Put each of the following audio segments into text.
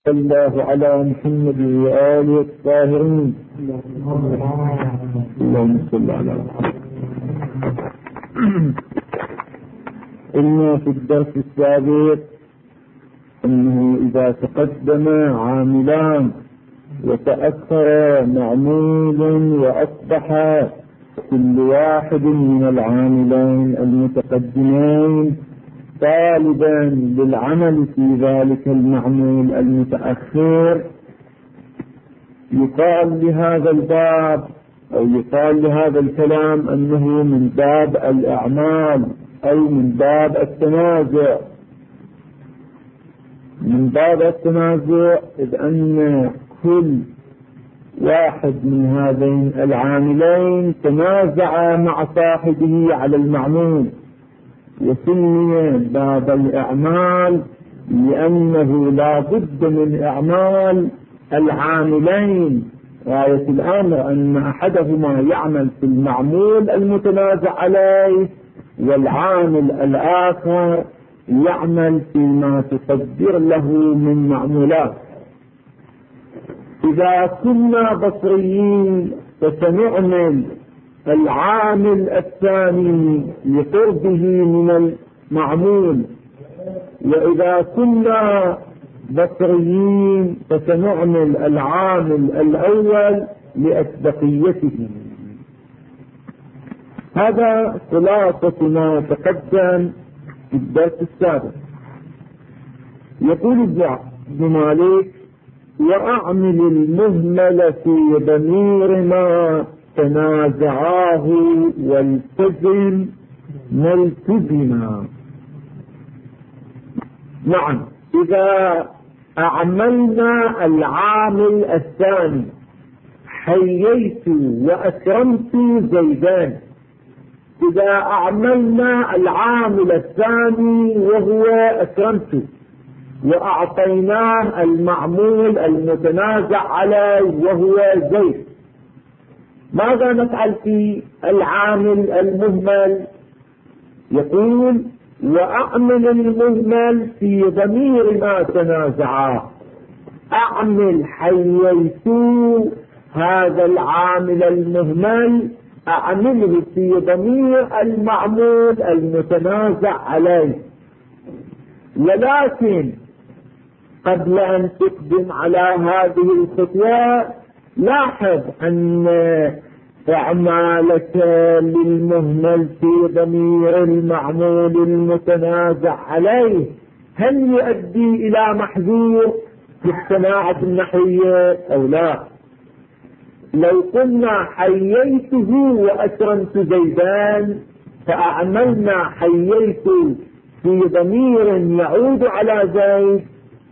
الله على محمد وآله الطاهرين. اللهم صل على محمد. قلنا في الدرس السابق أنه إذا تقدم عاملان وتأخر معمول وأصبح كل واحد من العاملين المتقدمين طالبا للعمل في ذلك المعمول المتأخر، يقال لهذا الباب أو يقال لهذا الكلام أنه من باب الأعمال أو من باب التنازع. من باب التنازع إذ أن كل واحد من هذين العاملين تنازع مع صاحبه على المعمول، وسمي باب الأعمال لأنه لا بد من أعمال العاملين. غاية الأمر أن أحدهما يعمل في المعمول المتنازع عليه، والعامل الآخر يعمل فيما تصدر له من معمولات. إذا كنا بصريين فسنعمل العامل الثاني لقربه من المعمول، وإذا كنا بصريين فسنعمل العامل الأول لأسبقيته. هذا خلاصة ما تقدم في الدرس السابق. يقول ابن مالك: وأعمل المهمل في ضمير ما تنازعاه والتزم ملتزما. نعم، إذا أعملنا العامل الثاني حييت وأكرمت زيدان، إذا أعملنا العامل الثاني وهو أكرمت وأعطيناه المعمول المتنازع عليه وهو زيد، ماذا نفعل في العامل المهمل؟ يقول: وأعمل المهمل في ضمير ما تنازعاه. أعمل حييت هذا العامل المهمل، أعمله في ضمير المعمول المتنازع عليه. ولكن قبل أن تقدم على هذه الخطوة لاحظ أن إعمالك للمهمل في ضمير المعمول المتنازع عليه هل يؤدي إلى محذور في الصناعة النحوية أو لا؟ لو قلنا حييته وأكرمت زيدان فأعملنا حييت في ضمير يعود على زيد،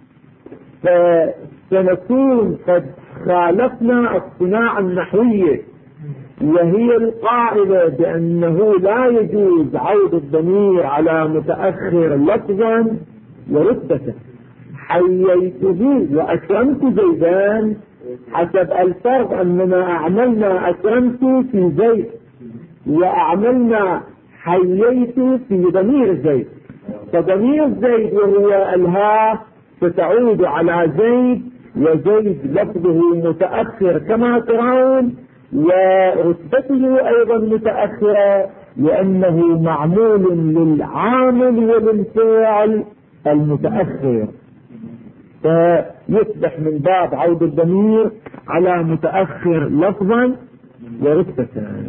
فسنكون قد خالفنا الصناعة النحوية، وهي القائلة بأنه لا يجوز عود الضمير على متأخر لفظا ورتبة. حييته وأكرمت زيدان حسب الفرق أننا أعملنا أكرمت في زيد وأعملنا حييت في ضمير زيد، فضمير زيد وهو الهاء ستعود على زيد، وزيد لفظه متأخر كما ترون، ورتبته أيضا متأخرة لأنه معمول للعامل وللفعل المتأخر، فيصبح من باب عود الضمير على متأخر لفظا ورتبة.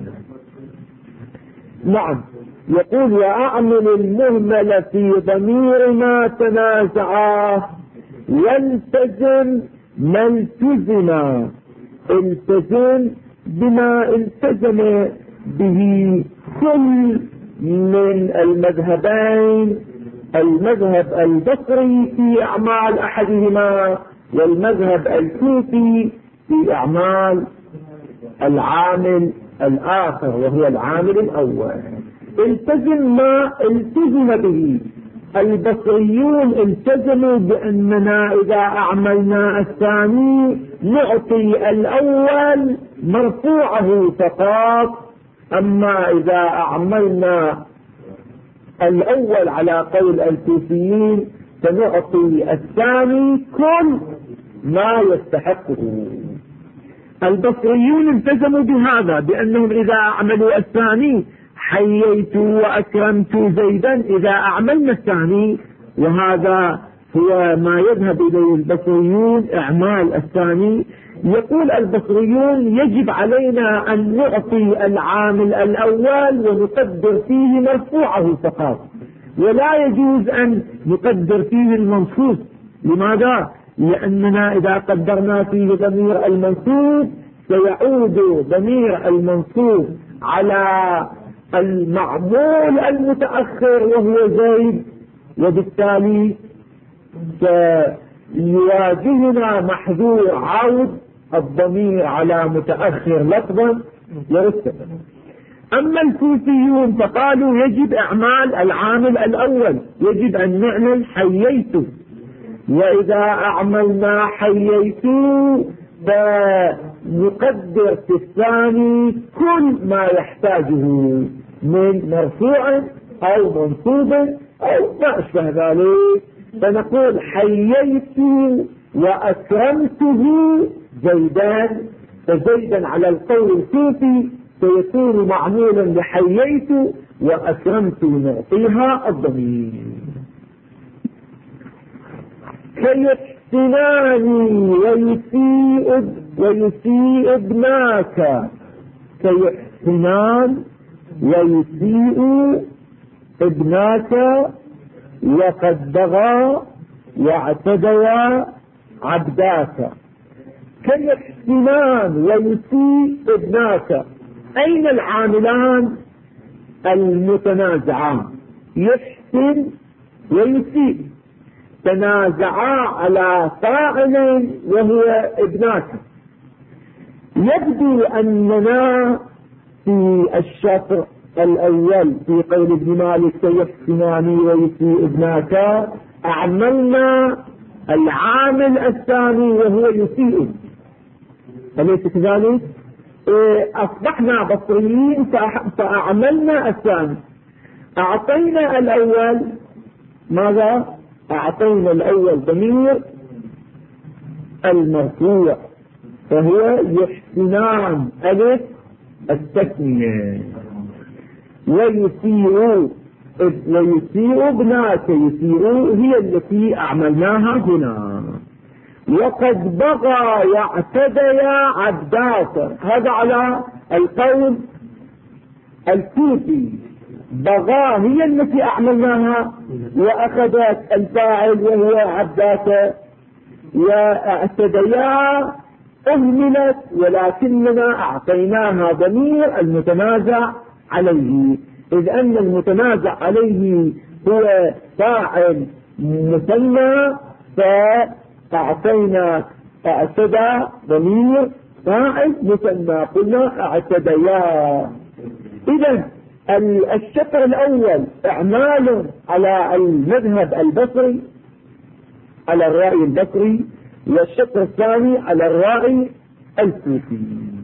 نعم، يقول: وأعمل المهمل في ضمير ما تنازعاه والتزم ما التزم. التزم بما التزم به كل من المذهبين، المذهب البصري في أعمال أحدهما والمذهب الكوفي في أعمال العامل الآخر وهو العامل الأول. التزم ما التزم به. البصريون التزموا بأننا إذا أعملنا الثاني نعطي الأول مرفوعه فقط، أما إذا أعملنا الأول على قول الكوفيين فنعطي الثاني كل ما يستحقه. البصريون التزموا بهذا، بأنهم إذا أعملوا الثاني حييت وأكرمت زيدا، إذا أعملنا الثاني، وهذا هو ما يذهب إليه البصريون، إعمال الثاني. يقول البصريون يجب علينا أن نعطي العامل الأول ونقدر فيه مرفوعه فقط، ولا يجوز أن نقدر فيه المنصوب. لماذا؟ لأننا إذا قدرنا فيه ضمير المنصوب سيعود ضمير المنصوب على المعمول المتأخر وهو زيد، وبالتالي سيواجهنا محذور عود الضمير على متأخر لفظا ورتبا. أما الكوفيون فقالوا يجب إعمال العامل الأول، يجب أن نعمل حييت، وإذا أعملنا حييت فنقدر في الثاني كل ما يحتاجه من مرفوع أو منصوب أو ما أشبه ذلك، فنقول حييت وأكرمته زيدان، فزيدا على القول الكوفي سيكون معمولا لحييت وأكرمت نعطيها الضمير. كيحسنان ويسيء ابناك، كيحسنان ويسيء ابناك وقد بغى واعتدى عبداك. كيحسنان ويسيء ابناك، أين العاملان المتنازعان؟ يحسن ويسيء تنازعا على فاعل وهو ابناك. يبدو أننا في الشطر الأول في قول ابن مالك كيحسنان ويسيء ابناك أعملنا العامل الثاني وهو يسيء، أليس كذلك؟ أصبحنا بصريين فأعملنا الثاني. أعطينا الأول ماذا؟ أعطينا الأول ضمير المرفوع فهو يحسنان ألف التثنية، ويسيء ابناك، يسيء هي التي أعملناها هنا. وقد بغى واعتدى عبداك، هذا على القول الكوفي، بغى هي التي أعملناها وأخذت الفاعل وهو عبداك، واعتديا أهملت ولكننا أعطيناها ضمير المتنازع عليه، إذ أن المتنازع عليه هو فاعل مثنى، فأعطينا اعتدى ضمير فاعل مثنى، قلنا اعتديا. إذن الشطر الأول إعمال على المذهب البصري، على الرأي البصري، والشطر الثاني على الرأي الكوفي.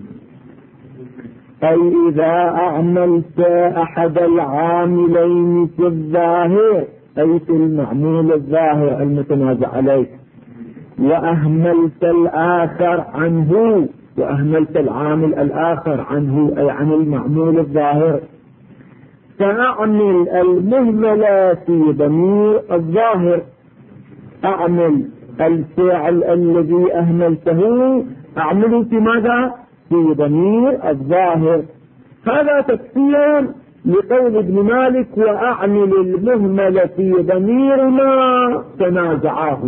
أي إذا أعملت أحد العاملين في الظاهر، أي في المعمول الظاهر المتنازع عليه، وأهملت الآخر عنه، وأهملت العامل الآخر عنه أي عن المعمول الظاهر، فأعمل المهملة في ضمير الظاهر. أعمل الفعل الذي أهملته أعمله في ماذا؟ في ضمير الظاهر. هذا تفسير لقول ابن مالك وأعمل المهمل في ضمير ما تنازعه.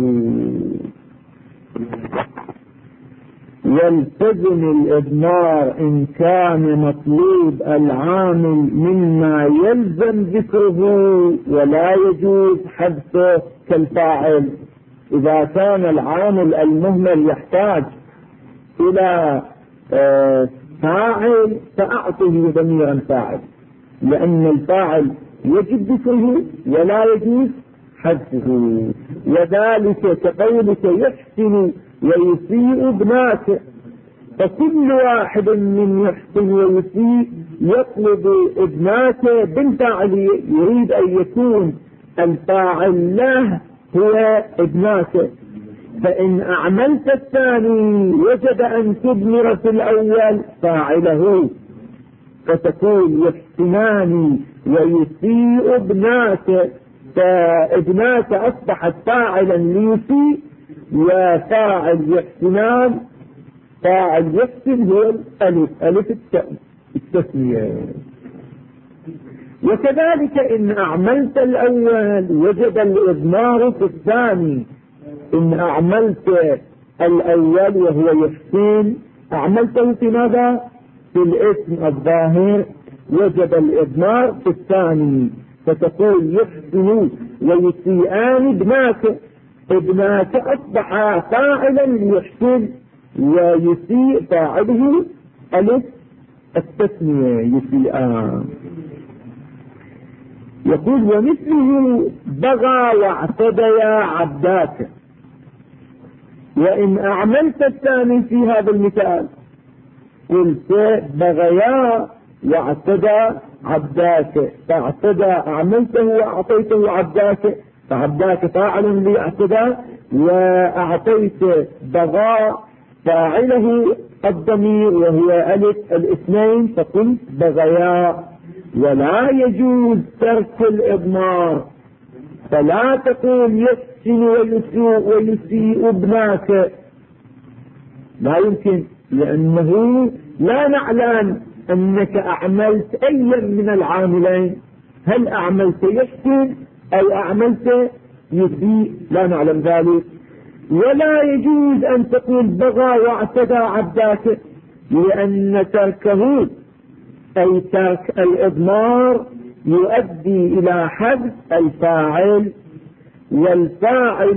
يلتزم الإضمار إن كان مطلوب العامل مما يلزم ذكره، ولا يجوز حذفه كالفاعل. إذا كان العامل المهمل يحتاج إلى فاعل فأعطه ضميرا فاعل، لأن الفاعل يجب ذكره ولا يجوز حذفه. وذلك كقولك يحسن ويسيء ابناك، فكل واحد من يحسن ويسيء يطلب ابناك بالفاعل، يريد أن يكون الفاعل له هو ابناك. فإن أعملت الثاني وجب أن تضمر في الأول فاعله، فتقول يحسنان ويسيء ابناك، فابناك أصبحت فاعلا ليسيء، وفاعل يحسنان فاعل يحسن هو الألف، ألف التثنية. وكذلك إن أعملت الأول وجب الإضمار في الثاني. إن أعملت الأول وهو يحسن أعملته في ماذا؟ في الاسم الظاهر، وجب الإضمار في الثاني، فتقول يحسن ويسيئان ابناك، ابناك أصبح فاعلا يحسن، ويسيء فاعله ألف التثنية يسيئان. يقول ومثله بغى واعتديا عبداك. وإن أعملت الثاني في هذا المثال قلت بغيا واعتدى عبداك، فاعتدى أعملته وأعطيته عبداك، فعبداك فاعل لاعتدى، وأعطيت بغى فاعله الضمير وهو ألف الاثنين، فقلت بغيا. ولا يجوز ترك الإضمار، فلا تقول يحسن ويسيء ابناك، لا يمكن، لأنه لا نعلم أنك أعملت أي من العاملين، هل أعملت يحسن أو أعملت يسيء، لا نعلم ذلك. ولا يجوز أن تقول بغى واعتدى عبداك، لأن تركه أي ترك الإضمار يؤدي إلى حذف الفاعل، والفاعل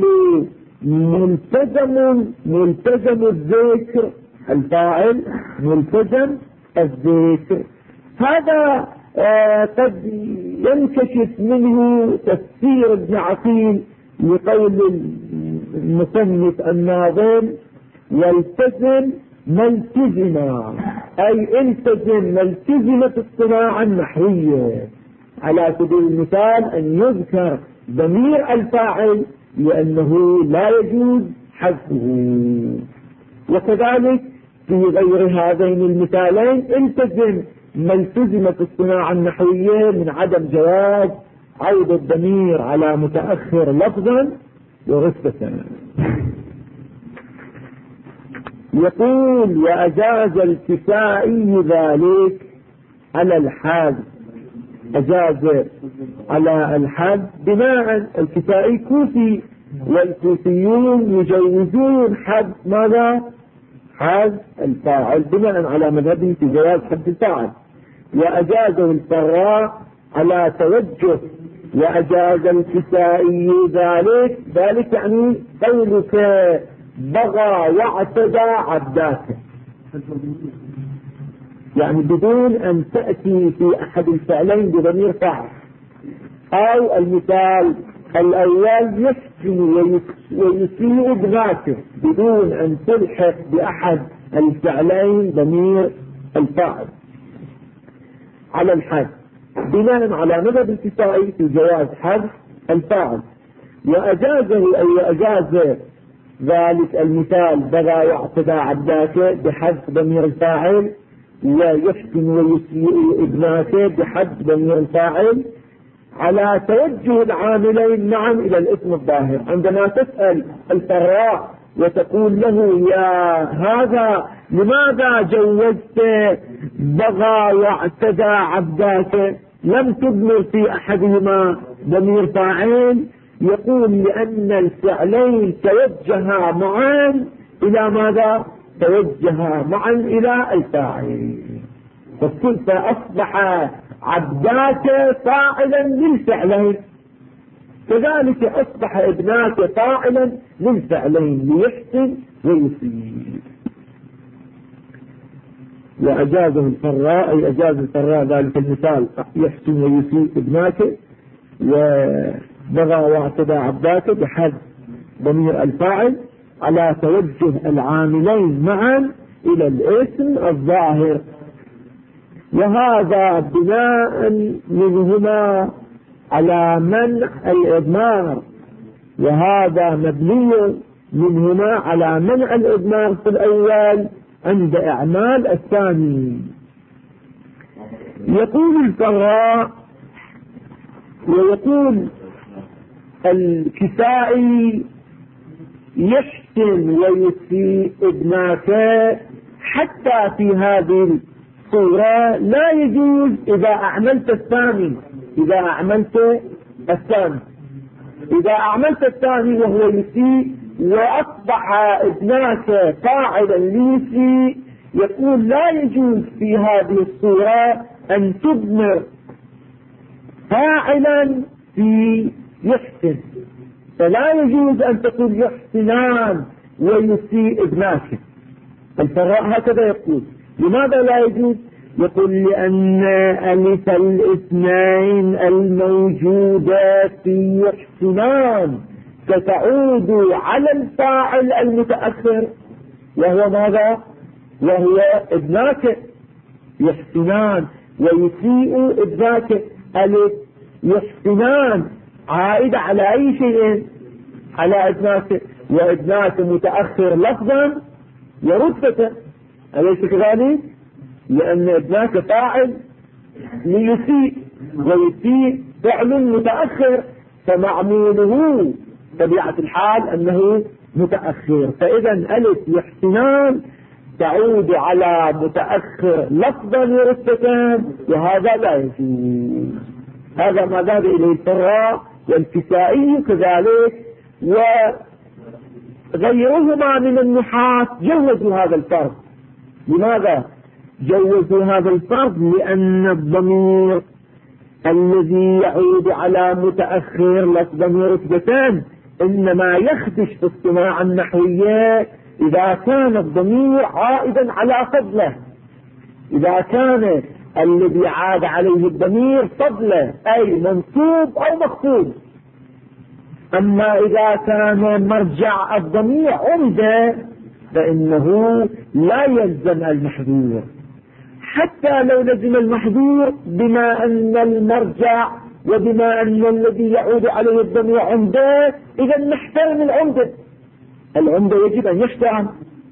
ملتزم الذكر، الفاعل ملتزم الذكر. هذا قد ينكشف منه تفسير ابن عقيل لقول المصنف الناظم والتزم ملتزما، أي التزم ملتزمة الصناعة النحوية، على سبيل المثال أن يذكر ضمير الفاعل لأنه لا يجوز حذفه. وكذلك في غير هذين المثالين التزم ملتزمة الصناعة النحوية من عدم جواز عود الضمير على متأخر لفظا ورتبة. يقول وأجاز الكسائي ذلك على الحد، أجاز على الحد بناء الكسائي كوفي، والكوفيون يجوزون حد ماذا؟ حد الفاعل بناء على مذهبه في جواز حد الفاعل. وأجازه الفراء على توجه، وأجاز الكسائي ذلك يعني قولك بغى واعتدى عبداك، يعني بدون أن تأتي في أحد الفعلين بضمير فاعل. أو المثال الأول يحسن ويسيء ابناك بدون أن تلحق بأحد الفعلين ضمير الفاعل على الحد، بناء على مذهب الكسائي في جواز حذف الفاعل. وأجازه أي أجاز ذلك المثال بغى واعتدى عبداك بحذف ضمير الفاعل، ويحسن ويسيء ابناك بحذف ضمير الفاعل، على توجه العاملين معا إلى الاسم الظاهر. عندما تسأل الفراء وتقول له يا هذا لماذا جوزت بغى واعتدى عبداك لم تضمر في أحدهما ضمير فاعل، يقول لأن الفعلين توجها معا إلى ماذا؟ توجها معا إلى الفاعل، فأصبح عبداك فاعلا للفعلين، كذلك أصبح ابناك فاعلا للفعلين ليحسن ويسيء. وأجازه الفراء أي أجاز الفراء ذلك المثال يحسن ويسيء ابناك، وبغى واعتدى عبداك بحذف ضمير الفاعل على توجه العاملين معا إلى الاسم الظاهر. وهذا بناء منهما على منع الإضمار، وهذا مبني من هنا على منع الإضمار في الأول عند إعمال الثاني. يقول الفراء ويقول الكسائي يحسن ويسيء ابناك حتى في هذه الصورة لا يجوز إذا أعملت الثاني. إذا أعملت الثاني وهو يسيء وأصبح ابناك فاعلا ليسيء، يقول لا يجوز في هذه الصورة أن تضمر فاعلا في يحسن، فلا يجوز أن تقول يحسنان ويسيء ابناك. الفراء هكذا يقول. لماذا لا يجوز؟ يقول لأن ألف الاثنين الموجودة في يحسنان ستعود على الفاعل المتأخر وهو ماذا؟ وهو ابناك. يحسنان ويسيء ابناك، ألف يحسنان عائدة على أي شيء؟ على ابناك، وابناك متأخر لفظا ورتبة، أليس كذلك؟ لأن ابناك فاعل ليسيء، ويسيء فعل متأخر، فمعموله طبيعة الحال أنه متأخر. فإذا ألف يحسنان تعود على متأخر لفظا ورتبة، وهذا لا يجوز. هذا ما ذهب إليه الفراء والكسائي كذلك، وغيرهما من النحاة جوزوا هذا الفرض. لماذا جوزوا هذا الفرض؟ لأن الضمير الذي يعود على متأخر لفظا ورتبتان إنما يخدش في الصناعة النحوية إذا كان الضمير عائدا على فضله، إذا كان الذي عاد عليه الضمير فضله أي منصوب أو مخفوض. أما إذا كان مرجع الضمير عمدة فإنه لا يلزم المحذور، حتى لو لزم المحذور بما أن المرجع وبما أن الذي يعود عليه الضمير عمدة، إذا نحترم العمدة يجب أن يحترم،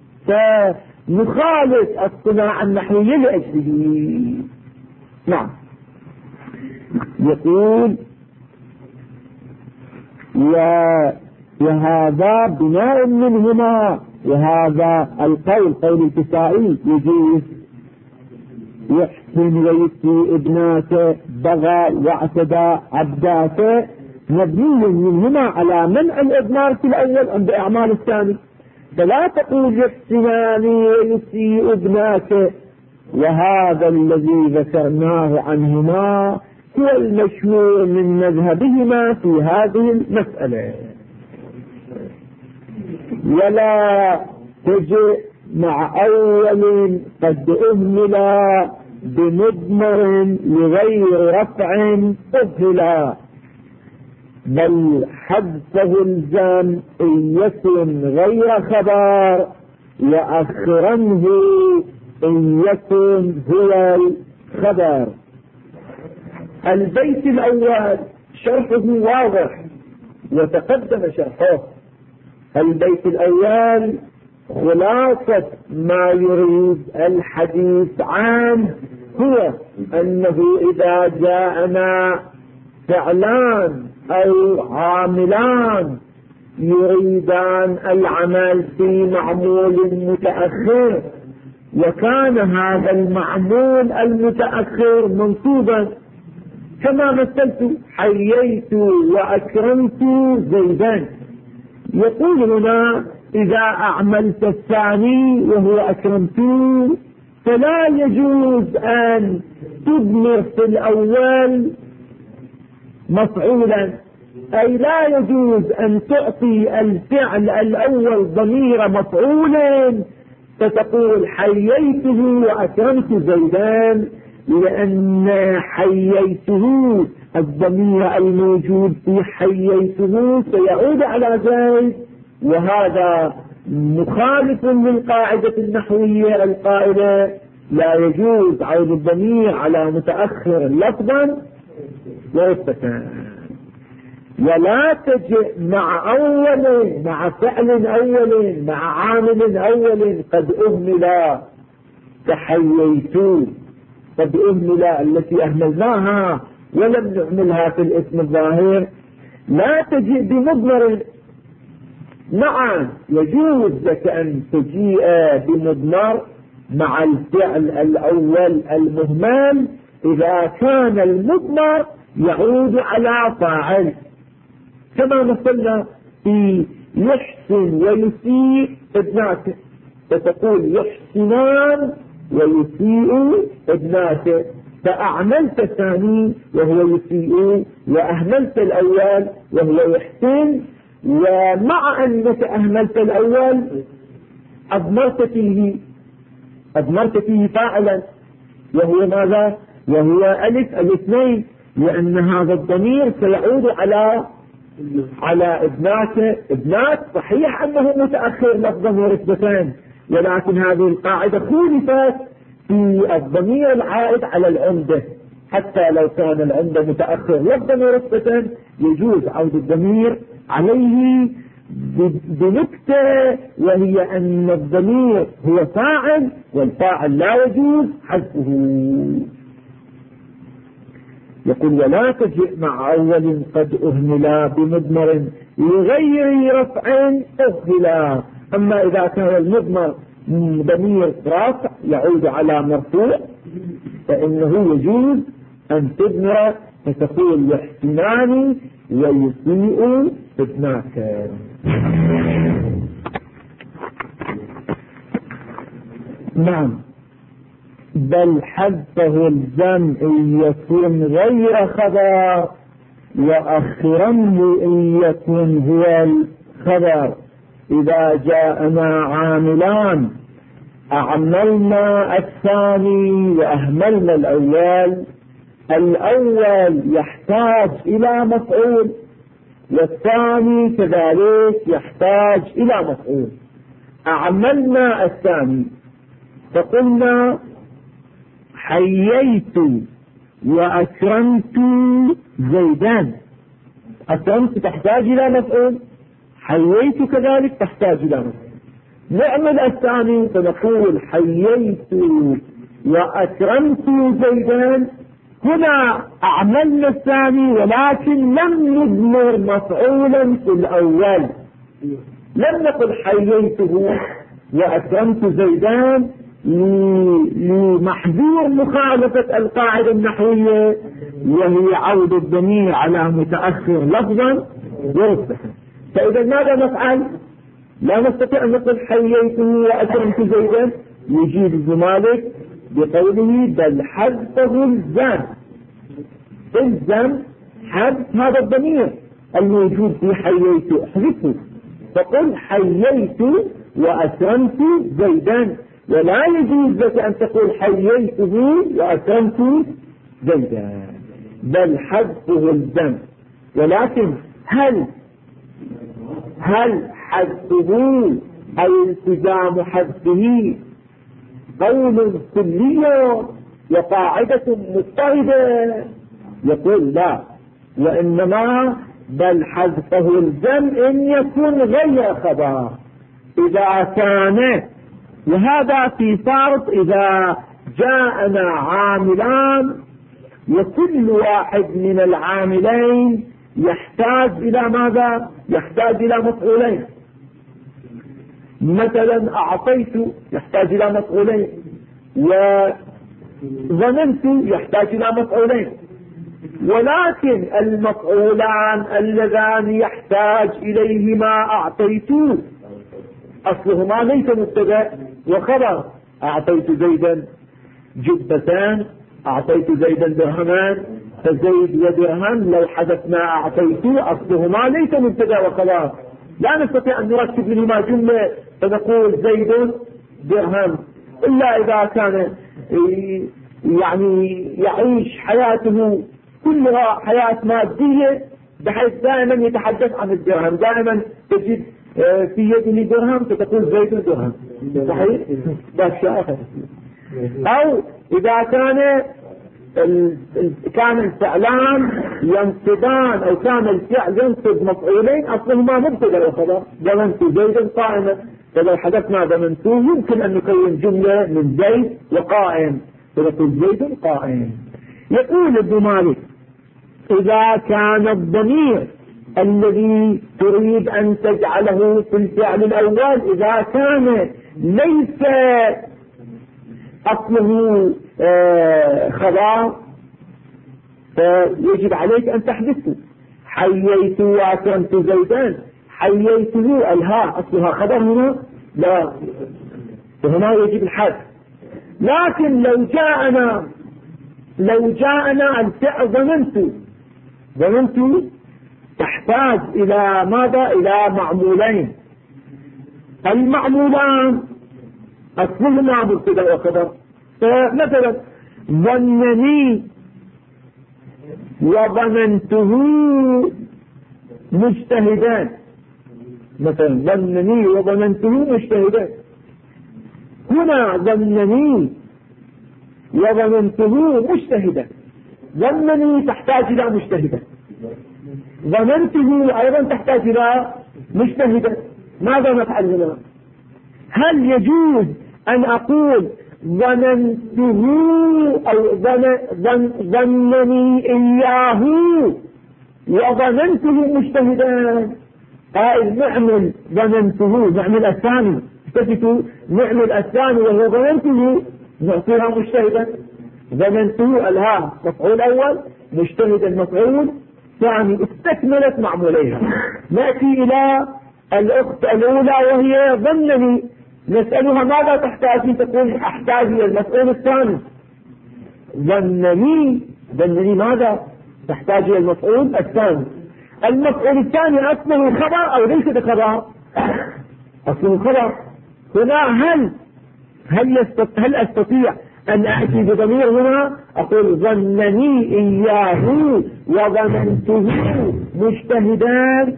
فنخالف الصناعة النحوية لأجله. نعم. يقول وهذا بناء منهما، وهذا القول قول الكسائي يجوز يحسن ويسيء ابناك بغى واعتدى عبداك مبني منهما على منع الإضمار في الأول عند إعمال الثاني. فلا تقول يحسنان ويسيء ابناك، وهذا الذي ذكرناه عنهما هو المشهور من مذهبهما في هذه المسألة. ولا تجئ مع أول قد أهمل بمضمر لغير رفع أهلا، بل حذفه الزام إن يكن غير خبر، وأخرنه إن يكن هو الخبر. البيت الأول شرحه واضح وتقدم شرحه. البيت الأول خلاصة ما يريد الحديث عنه هو أنه إذا جاءنا فعلان أو عاملان يريدان العمل في معمول متأخر، وكان هذا المعمول المتأخر منصوبا كما مثلت حييت وأكرمت زيدا. يقول هنا إذا أعملت الثاني وهو أكرمت فلا يجوز أن تضمر في الأول مفعولا، أي لا يجوز أن تعطي الفعل الأول ضمير مفعول فتقول حييته وأكرمت زيدان، لأن حييته الضمير الموجود في حييته سيعود على زيد، وهذا مخالف للقاعدة النحوية القائلة لا يجوز عود الضمير على متأخر لفظا ورتبة. ولا تجئ مع أول، مع فعل أول، مع عامل أول قد أهمل كحييت، قد أهمل التي أهملناها ولم نعملها في الاسم الظاهر. لا تجئ بمضمر. نعم يجوز لك أن تجيء بمضمر مع الفعل الأول المهمل إذا كان المضمر يعود على فاعل، كما مثلنا في يحسن ويسيء ابناته، فتقول يحسنان ويسيء ابناته، فأعملت الثاني وهو يسيء وأهملت الأول وهو يحسن، ومع أنك أهملت الأول أضمرت فيه فاعلا وهو ماذا؟ وهو ألف الاثنين، لأن هذا الضمير سيعود على ابنات. صحيح أنه متأخر لفظا ورتبتان، ولكن هذه القاعدة خولفت في الضمير العائد على العمدة، حتى لو كان العمدة متأخر لفظا ورتبتان يجوز عود الضمير عليه بنكتة، وهي أن الضمير هو فاعل والفاعل لا يجوز حذفه. يقول ولا تجئ مع أول قد أهملا بمضمر لغير رفع أهملا. أما إذا كان المضمر ضمير رافع يعود على مرفوع فإنه يجوز أن تضمر، فتقول يحسنان ويسيء ابناك. نعم. بل حذفه الجمع إن يكون غير خبر، وأخرنه إن يكون هو الخبر. إذا جاءنا عاملان أعملنا الثاني وأهملنا الأول، الأول يحتاج إلى مفعول والثاني كذلك يحتاج إلى مفعول. أعملنا الثاني فقلنا حييت وأكرمت زيدان، أكرمت تحتاج إلى مفعول، حييت كذلك تحتاج إلى مفعول. نعمل الثاني فنقول حييت وأكرمت زيدان. هنا أعملنا الثاني ولكن لم نضمر مفعولا في الأول، لم نقل حييته وأكرمت زيدان لمحذور مخالفة القاعدة النحوية، وهي عود الضمير على متأخر لفظا ورتبة. فإذا ماذا نفعل؟ لا نستطيع أن نقول حييته وأكرمت زيدا، يجيب الزمالك بقوله بل حذفه الزم حذف هذا الضمير الموجود في حييته، احذفه، فقل حييت وأكرمت زيدا. ولا يجوز لك أن تقول حييته وأكرمت زيدا، بل حذفه الزم. ولكن هل حذفه أي التزام حذفه قول كلي وقاعدة مضطردة؟ يقول لا، وإنما بل حذفه الزم إن يكون غير خبر. إذا كان، وهذا في فرض إذا جاءنا عاملان وكل واحد من العاملين يحتاج إلى ماذا؟ يحتاج إلى مفعولين. مثلا أعطيت يحتاج إلى مفعولين، وظننت يحتاج إلى مفعولين، ولكن المفعولان اللذان يحتاج إليهما أعطيت أصلهما ليس مبتدأ وخبر. أعطيت زيدا جبتان، أعطيت زيدا درهمان، فزيد ودرهم لو حدثنا أعطيت أصلهما ليس مبتدأ وخبر، لا نستطيع أن نركب منهما جملة فنقول زيد درهم، إلا إذا كان يعني يعيش حياته كلها حياة مادية بحيث دائما يتحدث عن الدرهم، دائما تجد في يده درهم فتقول زيد درهم، صحيح؟ أو إذا كان كان الفعلان ينصبان أو كان الفعل ينصب مفعولين أصلهما مبتدأ وخبر. ظننت زيدا قائما، فلو حدثنا ظننتوه يمكن أن نكون جملة من زيد وقائم، فنقول زيد قائم. يقول ابن مالك: إذا كان الضمير الذي تريد أن تجعله في الفعل الأول إذا كان ليس أصله خبر فيجب عليك أن تحدثه. حييت وأكرمت زيدان، حييته الهاء أصلها خبر هنا؟ لا، فهنا يجب الحذف. لكن لو جاءنا الفعل ظننت تحتاج إلى ماذا؟ إلى معمولين. المعمولان أصلهما مبتدأ وخبر. فمثلا ظنني وظننته مجتهدان، مثلا ظنني وظننته مجتهدان. هنا ظنني وظننته مجتهدا، ظنني تحتاج إلى مجتهدا، ظننته أيضا تحتاج إلى مجتهدا. ماذا نفعل هنا؟ هل يجوز أن أقول ظننته أو ظنني إياه وظننته مجتهدا؟ نعمل ظننته، نعمل الثاني، التفتوا نعمل الثاني وهو ظننته، نعطيها مجتهدا. ظننته الهاء مفعول أول، مجتهدا مفعول ثاني، استكملت معموليها. نأتي إلى الأخت الأولى وهي ظنني، نسألها ماذا تحتاج؟ تقول أحتاج إلى المفعول الثاني. ظنني ماذا؟ تحتاج إلى المفعول الثاني. المفعول الثاني أصله خبر أو ليس بخبر؟ أصله خبر. هنا هل أستطيع أن أأتي بضمير هنا أقول ظنني إياه وظننته مجتهدان؟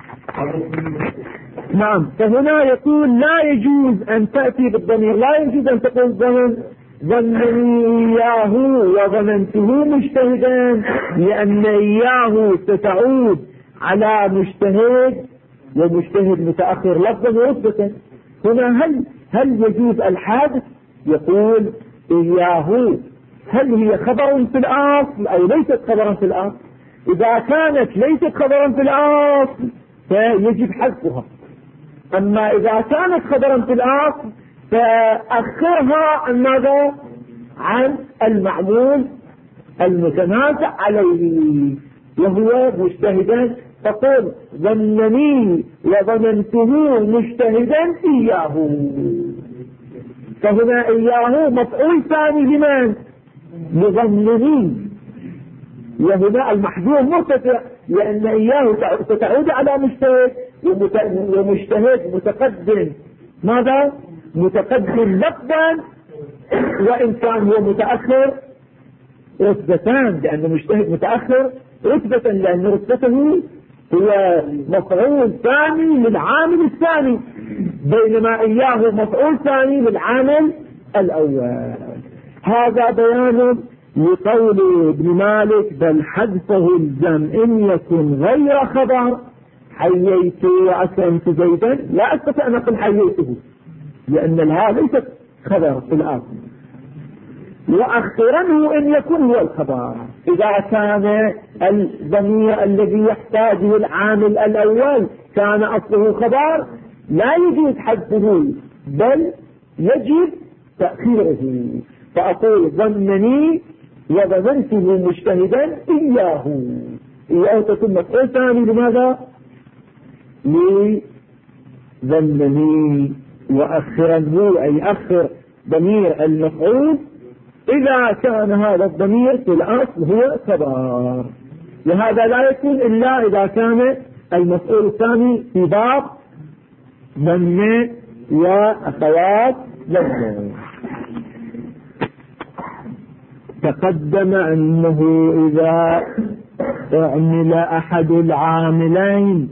نعم. فهنا يقول لا يجوز أن تأتي بالضمير، لا يجوز أن تقول ظنني إياه وظننته مجتهدان، لأن إياه ستعود على مجتهد، ومجتهد متأخر لفظا ورتبة. هنا هل يجوز الحادث؟ يقول إياه هل هي خبر في الأصل أو ليست خبرا في الأصل؟ إذا كانت ليست خبرا في الأصل فيجب حذفها، أما إذا كانت خبرا في الأصل فأخرها عن ماذا؟ عن المعمول المتنازع عليه وهو مجتهدا. تقول ظنني وظننته مجتهدا إياه، فهنا إياه مفعول ثاني لمن؟ لظنني، وهنا المحذوف مرتفع لأن إياه ستعود على مجتهد، ومجتهد متقدم ماذا؟ متقدم لفظا، وإن كان هو متأخر رتبتان، لأنه مجتهد متأخر رتبة، لأن رتبته هو مفعول ثاني للعامل الثاني، بينما إياه مفعول ثاني للعامل الأول. هذا بيان لقول ابن مالك: بل حذفه الجم إن يكن غير خبر. حييت وأكرمت زيدا، لا أستطيع أن أقول حييته لأن الهاء ليست خبر في الأصل. وأخرنه إن يكن هو الخبر. إذا كان الضمير الذي يحتاجه العامل الأول كان أصله خبر لا يجوز حذفه بل يجب تأخيره، فأقول ظنني وظننته مجتهدا إياه. إياه تكون مفعول ثاني لماذا؟ لظنني. وأخرنه أي أخر ضمير المفعول إذا كان هذا الضمير في الأصل هو خبر، وهذا لا يكون إلا إذا كان المفعول الثاني في باب ظن وأخوات ظن. تقدم أنه إذا اعمل أحد العاملين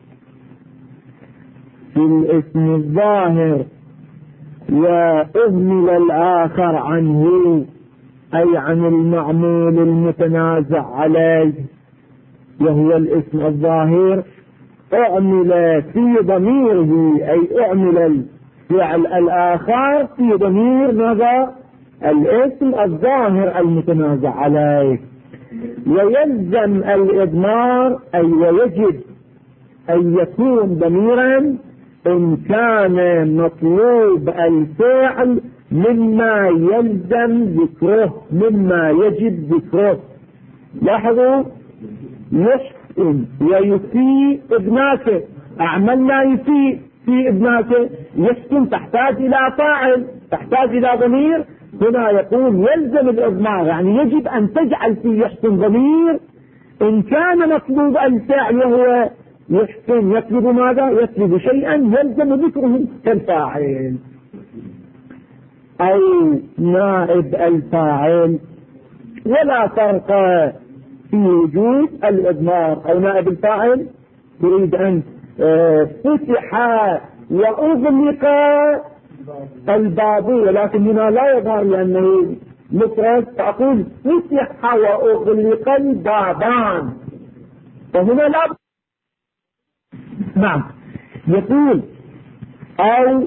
في الاسم الظاهر وأهمل الآخر عنه أي عن المعمول المتنازع عليه وهو الاسم الظاهر، أعمل في ضميره أي أعمل الفعل الآخر في ضمير ماذا؟ الاسم الظاهر المتنازع عليه. ويلزم الإضمار أي ويجب أن يكون ضميرا إن كان مطلوب الفعل مما يلزم ذكره مما يجب ذكره. لاحظوا، يحسن ويسيء ابناته، أعملنا يسيء في ابناته، يحسن تحتاج إلى فاعل، تحتاج إلى ضمير. هنا يقول يلزم الإضمار، يعني يجب أن تجعل في يحسن ضمير إن كان مطلوب الفعل وهو يحسن يطلب ماذا؟ يطلب شيئا يلزم ذكره كالفاعل أو نائب الفاعل. ولا فرق في وجود الإضمار أو نائب الفاعل. تريد أن فتح وأغلق الباب، ولكن هنا لا يظهر لأنه مفرد، تقول فتح وأغلق البابان، فهنا لا. نعم، يقول أو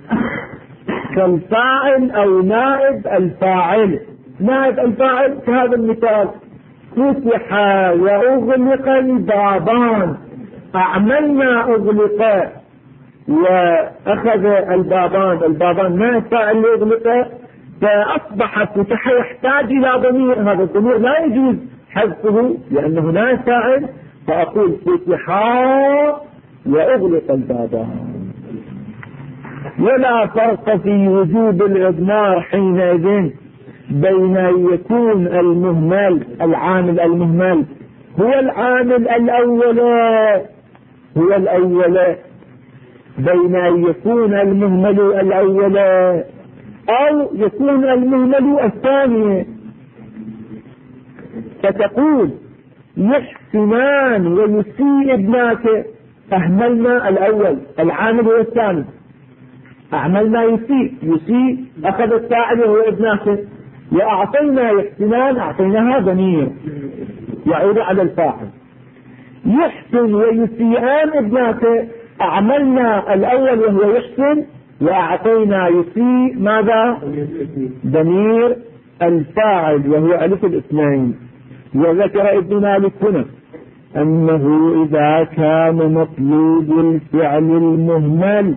كالفاعل أو نائب الفاعل. نائب الفاعل كهذا المثال، فتح وأغلق البابان، أعملنا أغلق وأخذ البابان نائب فاعل يغلق، فأصبح فتح يحتاج إلى ضمير، هذا الضمير لا يجوز حذفه لأنه نائب فاعل، فأقول فتحا وأغلق البابان. ولا فرق في وجوب الإضمار حينئذ بين أن يكون المهمل العامل المهمل هو العامل الأول بين أن يكون المهمل الأول أو يكون المهمل الثاني. فتقول يحسنان ويسيء ابناك، أهملنا الأول العامل هو الثاني، أعملنا يسيء أخذ الفاعل وهو ابناك، وأعطينا يحسنان أعطيناها ضمير يعود على الفاعل. يحسن ويسيئان ابناك، أعملنا الأول وهو يحسن وأعطينا يسيء ماذا؟ ضمير الفاعل وهو ألف الاثنين. وذكر ابن مالك هنا أنه إذا كان مطلوب الفعل المهمل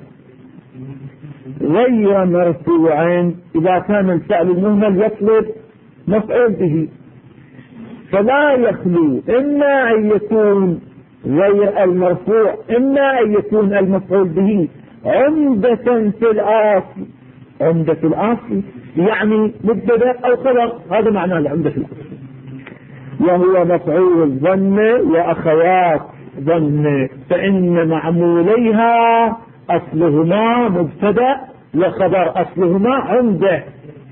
غير مرفوع، إذا كان الفعل المهمل يطلب مفعول به، فلا يخلو إما أن يكون غير المرفوع إما أن يكون المفعول به عمدة في الأصل. عمدة في الأصل يعني مبتدأ أو خبر، هذا معناه العمدة في الأصل، وهو مفعول ظن وأخوات ظن، فإن معموليها أصلهما مبتدأ وخبر، أصلهما عمدة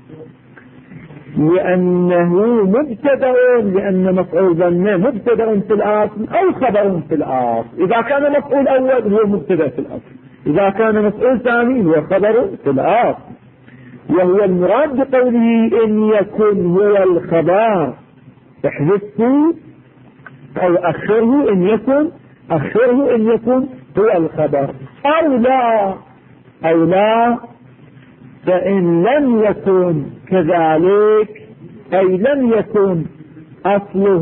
لأنه مبتدأ، لأن مفعول ظن مبتدأ في الأصل أو خبر في الأصل. إذا كان مفعول أول هو مبتدأ في الأصل، إذا كان مفعول ثاني هو خبر في الأصل. وهو المراد بقوله إن يكن هو الخبر، احذفه أو أخره إن يكن، أخره إن يكن هو الخبر، أو لا فإن لم يكن كذلك، أي لم يكن أصله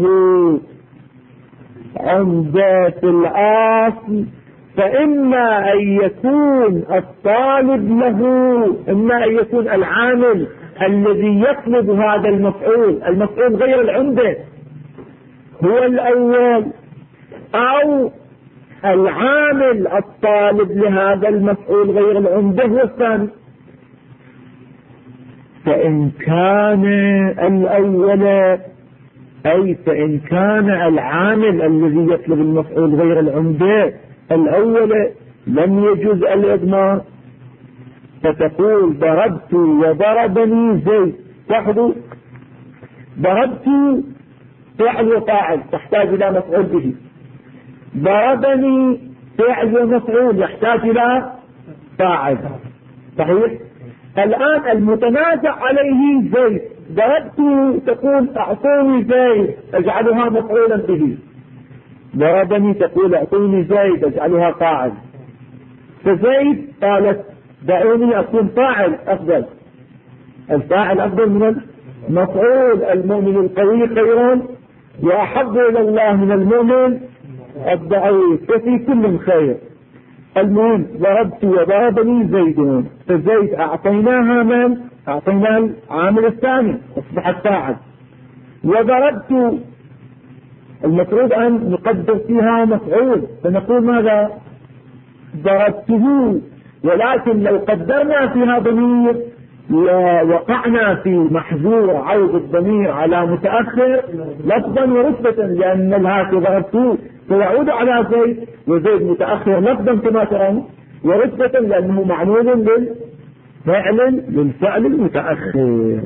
عمدة الأصل، فإما أن يكون الطالب له، إما أن يكون العامل الذي يطلب هذا المفعول غير العمدة هو الأول، أو العامل الطالب لهذا المفعول غير العمدة هو الثاني. فإن كان الأول، أي فإن كان العامل الذي يطلب المفعول غير العمدة الأول لم يجوز الإضمار، فتقول ضربت وضربني زيد. لاحظوا، ضربت فعل وفاعل تحتاج إلى مفعول به، ضربني فعل ومفعول يحتاج إلى فاعل، صحيح؟ الآن المتنازع عليه زيد، ضربت تقول أعطوني زيد أجعلها مفعولا به، ضربني تقول أعطوني زيد أجعلها فاعل. فزيد قالت دعوني أكون فاعل أفضل، الفاعل أفضل من المفعول، المؤمن القوي خير وأحب إلى الله من المؤمن الضعيف، ففي كل خير. المهم ضربت وضربني زيد، فزيد أعطيناها من؟ أعطيناها العامل الثاني أصبحت فاعل. وضربت المفروض أن نقدر فيها مفعول، فنقول ماذا؟ ضربته. ولكن لو قدرنا فيها ضمير ووقعنا في محظور عوض الضمير على متأخر لفظا ورتبة، لأن الهاء ضربته فيعود على زيد، وزيد متأخر لفظا كما ترون ورتبة لأنه معلول للفعل المتأخر.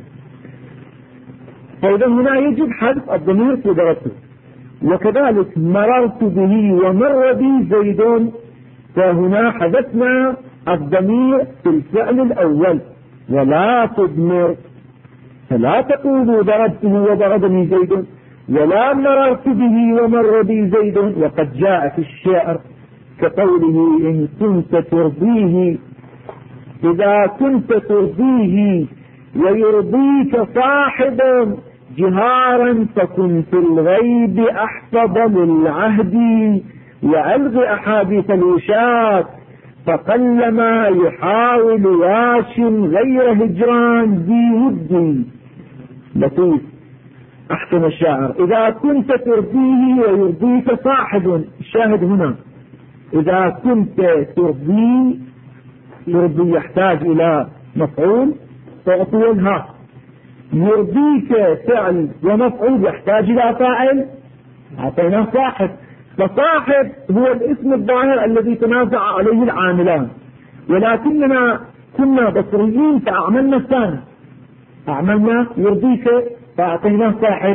فإذا هنا يجب حذف الضمير في ضربته. وكذلك مررت به ومر بي زيد، فهنا حذفنا الضمير في الفعل الأول ولا تضمر، فلا تقولوا ضربته وضربني زيد ولا مررت به ومر بي زيد. وقد جاء في الشعر كقوله إن كنت ترضيه، إذا كنت ترضيه ويرضيك صاحب جهارا فكن في الغيب أحفظ للعهد وألغ أحاديث الوشاة، فقلما يحاول واش غير هجران ذي ود. لطيف أحسن الشاعر. إذا كنت ترضيه ويرضيك صاحب، الشاهد هنا إذا كنت ترضيه، يرضي يحتاج إلى مفعول فأطولها، يرضيك فعل ومفعول يحتاج إلى فاعل أعطيناه صاحب. فصاحب هو الاسم الظاهر الذي تنازع عليه العاملان، ولكننا كنا بصريين فأعملنا الثاني، أعملنا يرضيك فأعطيناه صاحب،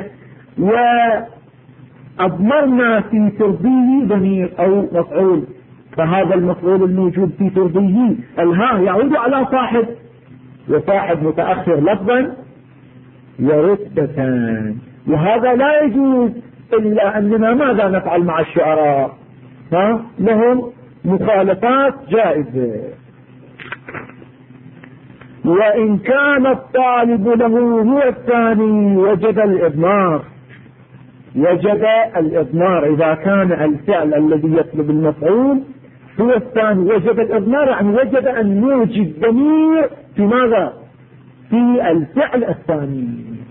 وأضمرنا في ترضيه ضمير أو مفعول، فهذا المفعول الموجود في ترضيه الهاء يعود على صاحب، وصاحب متأخر لفظا ورتبة. وهذا لا يجوز إلا أننا ماذا نفعل مع الشعراء؟ لهم مخالفات جائزة. وإن كان الطالب له هو الثاني وجد الإضمار، وجد الإضمار إذا كان الفعل الذي يطلب المفعول هو الثاني وجد الإضمار، يعني وجد أن يوجد ضمير في ماذا؟ في الفعل الثاني.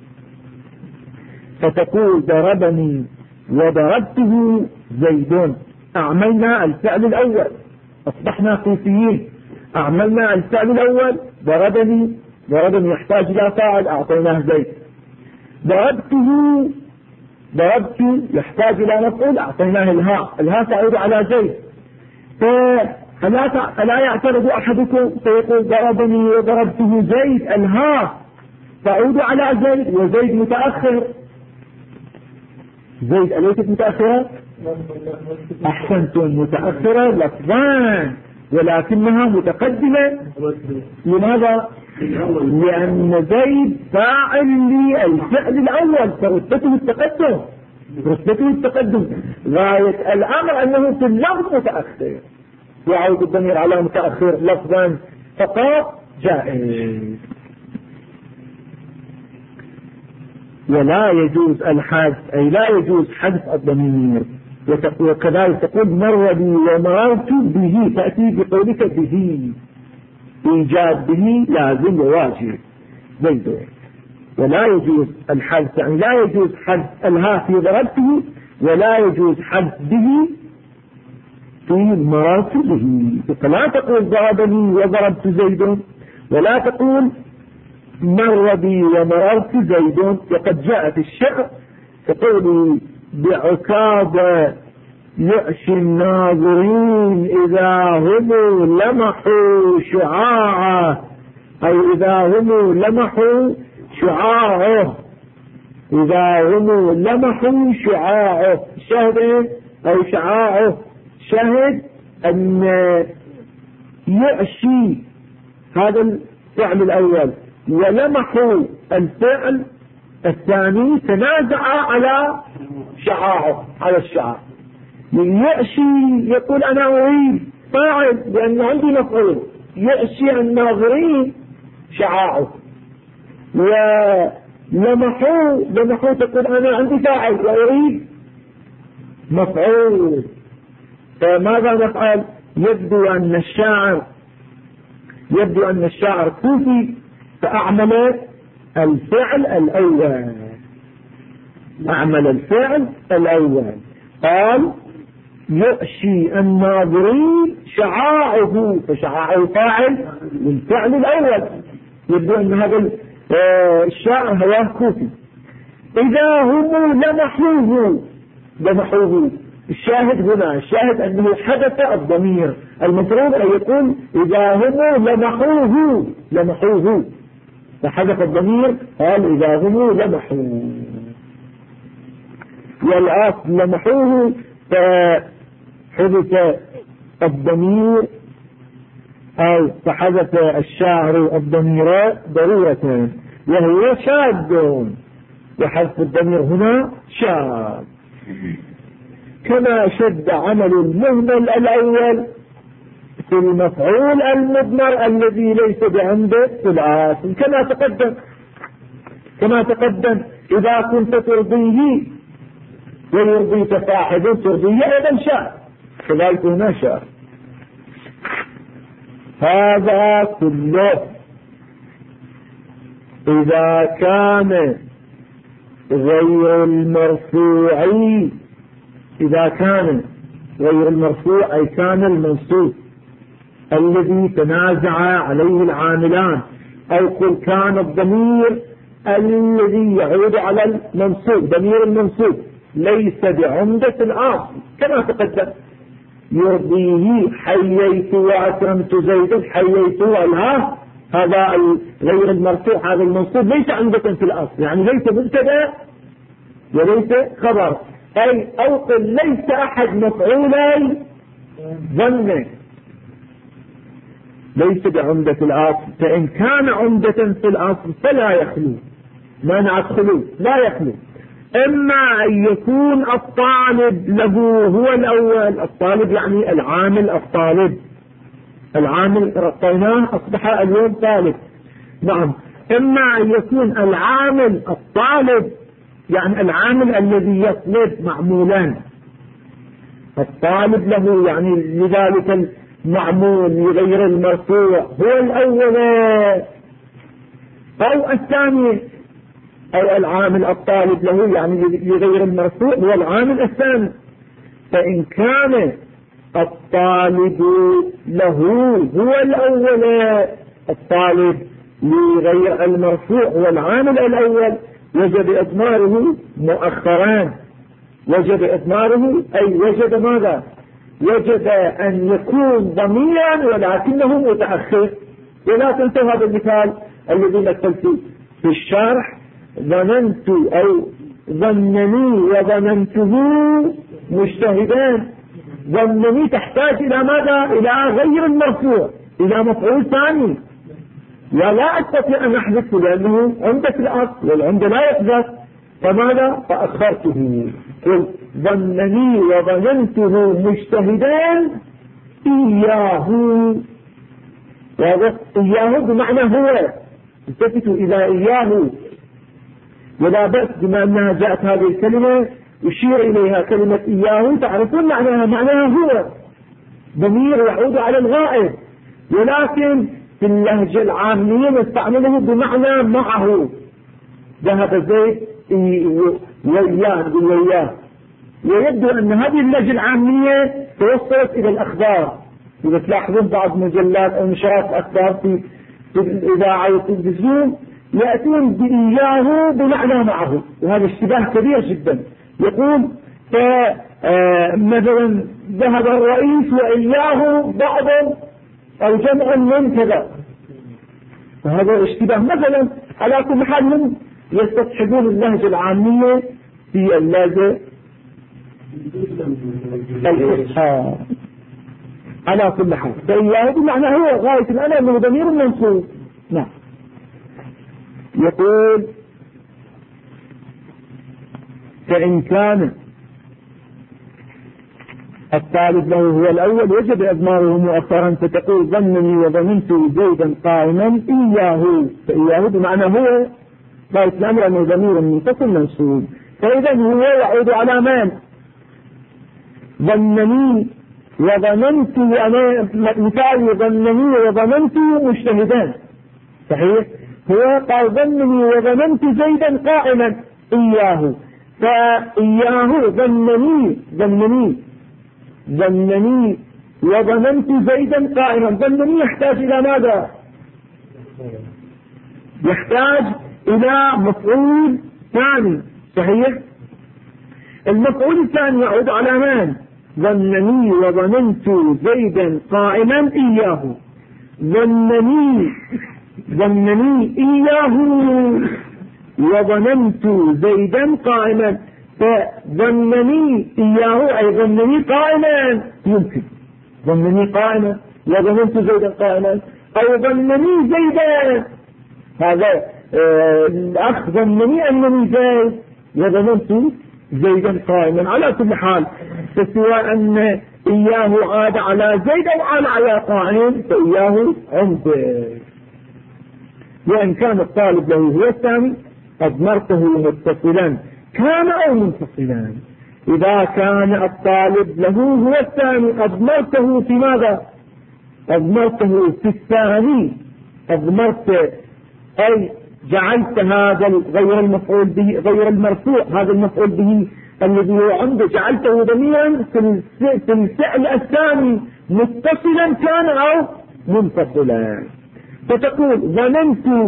فتقول ضربني وضربته زيد، أعملنا الفعل الأول، أصبحنا كوفيين، أعملنا الفعل الأول ضربني يحتاج إلى فاعل أعطيناه زيد، ضربت يحتاج إلى مفعول أعطيناه الهاء تعود على زيد. فلا يعترض أحدكم فيقول ضربني وضربته زيد، الهاء تعود على زيد وزيد متأخر. زيد أليست متأخرة؟ أحسنتم، متأخرة لفظان ولكنها متقدمة. لماذا؟ لأن زيد فاعل للفعل الأول فرتبته التقدم، غاية الأمر أنه في اللفظ متأخر، يعود الضمير على متأخر لفظا فقط جائز. ولا يجوز الحذف، أي لا يجوز حذف الضمير. وكذلك تقول مر بي ومررت به، تأتي بقولك به، إيجاد به لازم وواجب زيد. ولا يجوز الحذف، يعني لا يجوز حذف الهاء في ضربته، ولا يجوز حذف به في مررت به. فلا تقول ضربني وضربت زيد، ولا تقول مر بي ومررت زيد. وقد جاء في الشعر تقول بعكاظ يعشي الناظرين إذا هم لمحوا شعاعه، أي إذا هم لمحوا شعاعه، إذا هم لمحوا شعاعه. شاهد أو شعاعه، شاهد أن يعشي هذا الفعل الأول ولمحوا الفعل الثاني تنازعا على شعاعه، على الشعار. يأشي يقول أنا أريد فاعل لأن عندي مفعول، يأشي الناظرين شعاعه. ولمحوا تقول أنا عندي فاعل وأريد مفعول. فماذا نفعل؟ يبدو أن الشاعر كوفي، فأعمل الفعل الأول، قال يؤشي الناظرين شعاعه، فشعاعه فاعل والفعل الأول. يبدو أن هذا الشاعر هواه كوفي. إذا هم لمحوه. الشاهد هنا، الشاهد أنه حدث الضمير، المفروض أن يقول إذا هم لمحوه، فحدث الضمير قال إذا هم لمحوه. والآخر لمحوه فحدث الضمير أو فحدث الشاعر الضمير ضرورة وهو شاذ، وحذف الضمير هنا شاذ. كما شد عمل المهمل الأول في المفعول المضمر الذي ليس بعمده في الآخر، كما تقدم إذا كنت ترضيه ويرضيك فاحد ترضيه أيضا شاء، كذلك هنا شاء. هذا كله إذا كان غير المرفوع أي كان المنصوب الذي تنازع عليه العاملان، أو قل كان الضمير الذي يعود على المنصوب ضمير المنصوب ليس بعمدة الأصل كما تقدم. يرضيه حييت وأكرمت زيد، حييت والها، هذا غير المرفوع، هذا المنصوب ليس عمدة في الأصل، يعني ليس مبتدا وليس خبر. أي أو قل ليس أحد مفعولي ظنه، ليس بعمدة الأصل. فإن كان عمدة في الأصل فلا يخلو، مانع الخلو لا يخلو. إما أن يكون الطالب له هو الأول، الطالب يعني العامل، العامل رطيناه أصبح اليوم طالب، نعم. إما أن يكون العامل الطالب يعني العامل الذي يطلب معمولا، الطالب له يعني لذلك المعمول لغير المرفوع هو الأول أو الثاني، أو العامل الطالب له يعني لغير المرفوع هو العامل الثاني. فإن كان الطالب له هو الأول، الطالب لغير المرفوع هو العامل الأول، وجب إضماره مؤخران. وجب إضماره أي وجب ماذا؟ وجب أن يكون ضميرا ولكنه متأخر. ولا تنسوا هذا المثال الذي مثلت في الشرح، ظننت أو ظنني وظننته مجتهدان. ظنني تحتاج إلى ماذا؟ إلى غير المرفوع، إلى مفعول ثاني، ولا أستطيع أن أحذفه لأنه عمدة الأصل والعمدة لا يحذف، فماذا؟ فأخرته. قل ظنني وظننته مجتهدان إياه، إياه بمعنى هو، التفتوا إلى إياه، ولا بأس بما أنها جاءت هذه الكلمة يشير إليها كلمة إياه، تعرفون معناها هو، ضمير يعود على الغائب، ولكن في اللهجة العامية نستعمله بمعنى معه. ذهب زيد وياه، ويبدو أن هذه اللهجة العامية توصلت إلى الأخبار. إذا تلاحظون بعض مجلات أو نشرات أخبار في الإذاعة والتلفزيون يأتون بإياه بمعنى معه، وهذا اشتباه كبير جدا. يقول مثلا ذهب الرئيس وإياه بعض أو جمع من كذا، فهذا اشتباه مثلا. على كل حال من يستصحبون اللهجة العامية في اللهجة الفصحى على كل حال، فإياه بمعنى هو غاية الألم من ضمير المنصوب. نعم. يقول فإن كان الطالب له هو الأول وجب إضماره مؤخرا، فتقول ظنني وظننت زيدا قائما إياه، فإياه بمعنى هو قالت الأمر أنه ضمير منفصل منصوب، فإذا هو يعود على من؟ ظنني وظننت، أنا مثال ظنني وظننت مجتهدان، صحيح؟ هو قال ظنني وظننت زيدا قائما إياه، فإياه ظنني وظننت زيدا قائما. ظنني يحتاج إلى ماذا؟ يحتاج إلى مفعول ثاني، صحيح؟ المفعول الثاني يعود على من؟ ظنني وظننت زيدا قائما إياه، ظنني إياه وظننت زيدا قائما، فظنني إياه أي ظنني قائما، يمكن ظنني قائما وظننت زيدا قائما، أو ظنني زيدا، هذا الأخ ظنني أنني زيد وظننت زيدا قائما. على كل حال فسواء أن إياه عاد على زيد أو عاد على قائم فإياه عنده. وإن كان الطالب له هو الثاني أضمرته متصلا كان أو منفصلا. إذا كان الطالب له هو الثاني أضمرته في ماذا؟ أضمرته في الثاني، أضمرت أي جعلت هذا غير المفعول به غير المرفوع، هذا المفعول به الذي هو عنده جعلته ضميرا في الفعل الثاني متصلا كان أو منفصلا. فتقول ظننت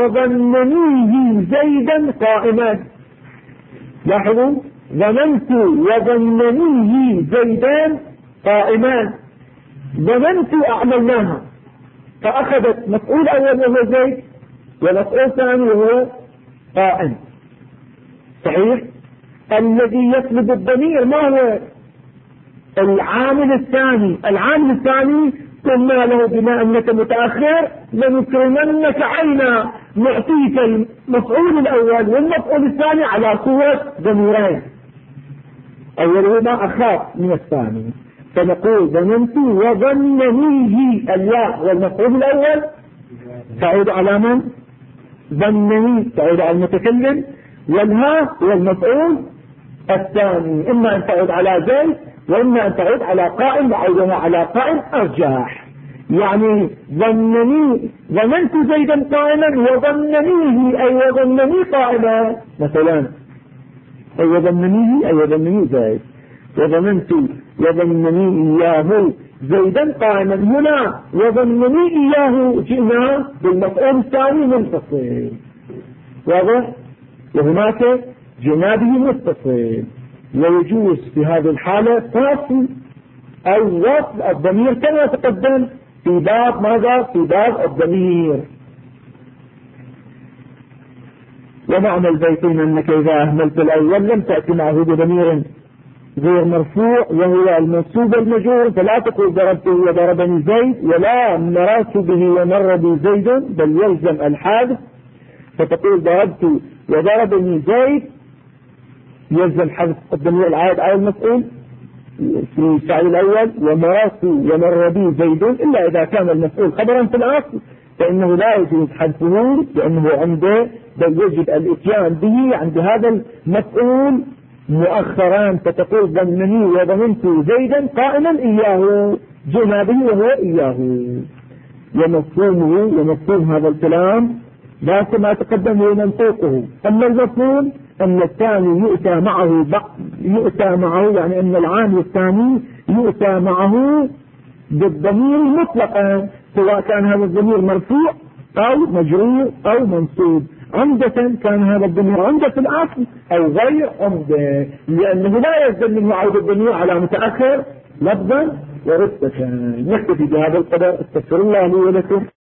وظننيه زيدا قائما. لاحظوا ظننت وظننيه زيدا قائما. ظننت أعملناها فأخذت مفعول أول وهو زيد ومفعول ثاني وهو قائم، صحيح؟ الذي يطلب الضمير ما هو؟ العامل الثاني. العامل الثاني قلنا له بما أنك متأخر لنكرمنك عينا، نعطيك المفعول الأول والمفعول الثاني على قوة ضميرين، أولهما أخاف من الثاني. فنقول ظننت وظننيه، الياء والمفعول الأول تعود على من؟ ظنني تعود على المتكلم، والهاء والمفعول الثاني إما أن تعود على زيد وإما أن تعود على قائم، وعودنا على قائم أرجح. يعني ظننت زيدا قائما وظننيه أي وظنني قائما مثلا، أي وظنني زيد، وظننت وظنني إياه زيدا قائما. هنا وظنني إياه جئنا بالمفعول الثاني منفصل، واضح؟ وهناك جئنا به متصل. ويجوز في هذه الحالة فاصل أو وصل الضمير كما تقدم في باب ماذا؟ في باب الضمير. ومعنى البيتين أنك إذا أهملت الأول لم تأتي معه بضمير غير مرفوع وهو المنصوب المجرور، فلا تقول ضربته وضربني زيد، ولا مررت به ومر بي زيد، بل يلزم الحادث، فتقول ضربت وضربني زيد يلزم حذف الضمير العائد على المفعول في الفعل الأول، ومررت ومر بي زيد، إلا إذا كان المفعول خبرا في الأصل فإنه لا يجوز حذفه لأنه عنده، بل يجب الاتيان به عند هذا المفعول مؤخرا. فتقول ظنني وظننت زيدا قائما إياه، جئنا به وهو إياه. ومفهومه ومفهوم هذا الكلام لا كما تقدم هو منطوقه. أما المفهوم أن الثاني يؤتى معه يعني أن العامل الثاني يؤتى معه بالضمير مطلقا، سواء كان هذا الضمير مرفوع أو مجرور أو منصوب. عمدة كان هذا الضمير عمدة في الأصل أو غير عمدة، لأنه لا يلزم من عود الضمير على متأخر لفظا ورتبة. نكتفي بهذا القدر. استغفر الله لي ولكم.